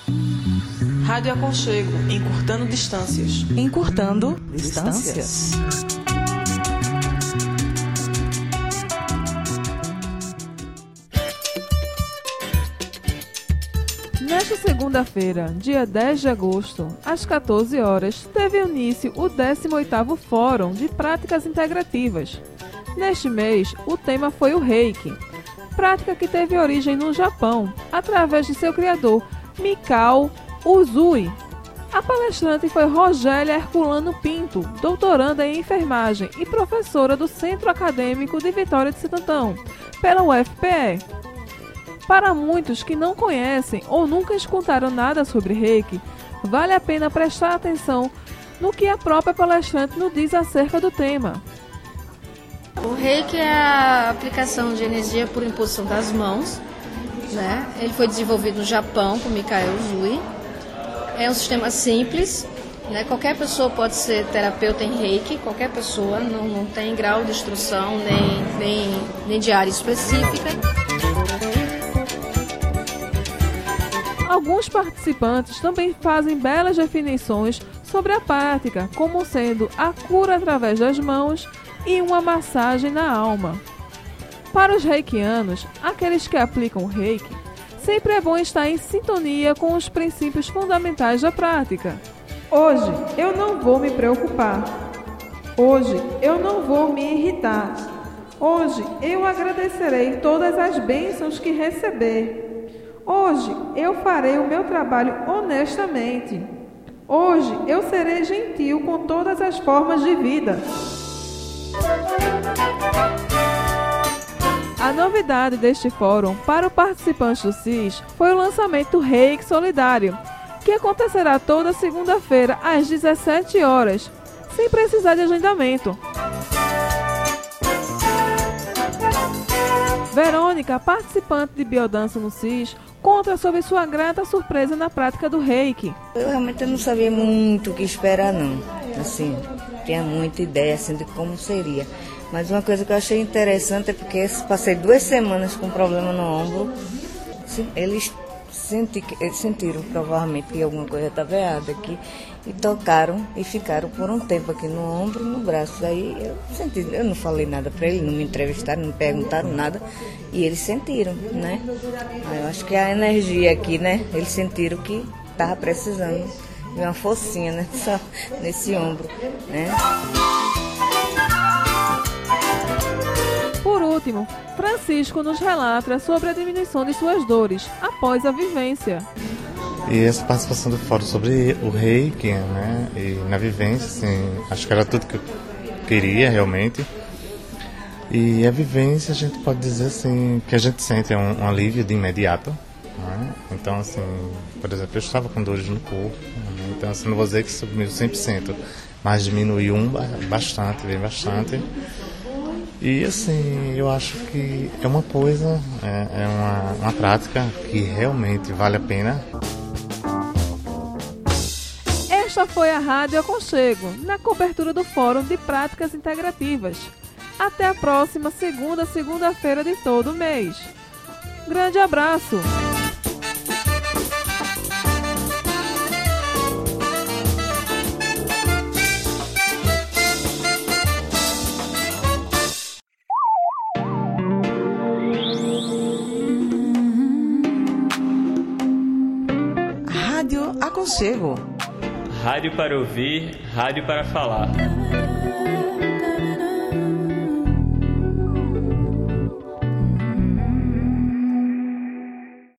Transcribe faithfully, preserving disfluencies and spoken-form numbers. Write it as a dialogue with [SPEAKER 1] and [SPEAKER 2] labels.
[SPEAKER 1] Rádio Aconchego, encurtando distâncias.
[SPEAKER 2] Encurtando distâncias.
[SPEAKER 3] Nesta segunda-feira, dia dez de agosto, às quatorze horas, teve início o décimo oitavo Fórum de Práticas Integrativas. Neste mês, o tema foi o Reiki, prática que teve origem no Japão, através de seu criador, Mikao Usui. A palestrante foi Rogélia Herculano Pinto, doutoranda em enfermagem e professora do Centro Acadêmico de Vitória de Santo Antão, pela U F P E. Para muitos que não conhecem ou nunca escutaram nada sobre Reiki, vale a pena prestar atenção no que a própria palestrante nos diz acerca do tema.
[SPEAKER 4] O Reiki é a aplicação de energia por imposição das mãos, né? Ele foi desenvolvido no Japão por Mikao Usui. É um sistema simples, né? Qualquer pessoa pode ser terapeuta em Reiki, qualquer pessoa, não, não tem grau de instrução nem, nem, nem de área específica.
[SPEAKER 3] Alguns participantes também fazem belas definições sobre a prática, como sendo a cura através das mãos e uma massagem na alma. Para os reikianos, aqueles que aplicam o Reiki, sempre é bom estar em sintonia com os princípios fundamentais da prática. Hoje eu não vou me preocupar. Hoje eu não vou me irritar. Hoje eu agradecerei todas as bênçãos que receber. Hoje eu farei o meu trabalho honestamente. Hoje eu serei gentil com todas as formas de vida. A novidade deste fórum para o participante do C I S foi o lançamento do Reiki Solidário, que acontecerá toda segunda-feira às dezessete horas, sem precisar de agendamento. Verônica, participante de biodança no C I S, conta sobre sua grata surpresa na prática do Reiki.
[SPEAKER 5] Eu realmente não sabia muito o que esperar, não. Assim, tinha muita ideia assim, de como seria. Mas uma coisa que eu achei interessante é porque passei duas semanas com problema no ombro. Eles, senti, eles sentiram provavelmente que alguma coisa estava errada aqui e tocaram e ficaram por um tempo aqui no ombro e no braço. Aí eu senti, eu não falei nada para eles, não me entrevistaram, não me perguntaram nada e eles sentiram, né? Aí eu acho que a energia aqui, né? Eles sentiram que estava precisando de uma forcinha nessa, nesse ombro, né?
[SPEAKER 3] Por último, Francisco nos relata sobre a diminuição de suas dores após a vivência.
[SPEAKER 6] E essa participação do fórum sobre o Reiki, né, e na vivência, assim, acho que era tudo que eu queria realmente. E a vivência, a gente pode dizer assim, que a gente sente um, um alívio de imediato, né? Então, assim, por exemplo, eu estava com dores no corpo, né? Então, assim, não vou dizer que sumiu cem por cento, mas diminuiu um bastante, bem bastante. E assim, eu acho que é uma coisa, é, é uma, uma prática que realmente vale a pena.
[SPEAKER 3] Esta foi a Rádio Aconchego, na cobertura do Fórum de Práticas Integrativas. Até a próxima segunda, segunda-feira de todo mês. Grande abraço!
[SPEAKER 2] Rádio Aconchego.
[SPEAKER 7] Rádio para ouvir, rádio para falar.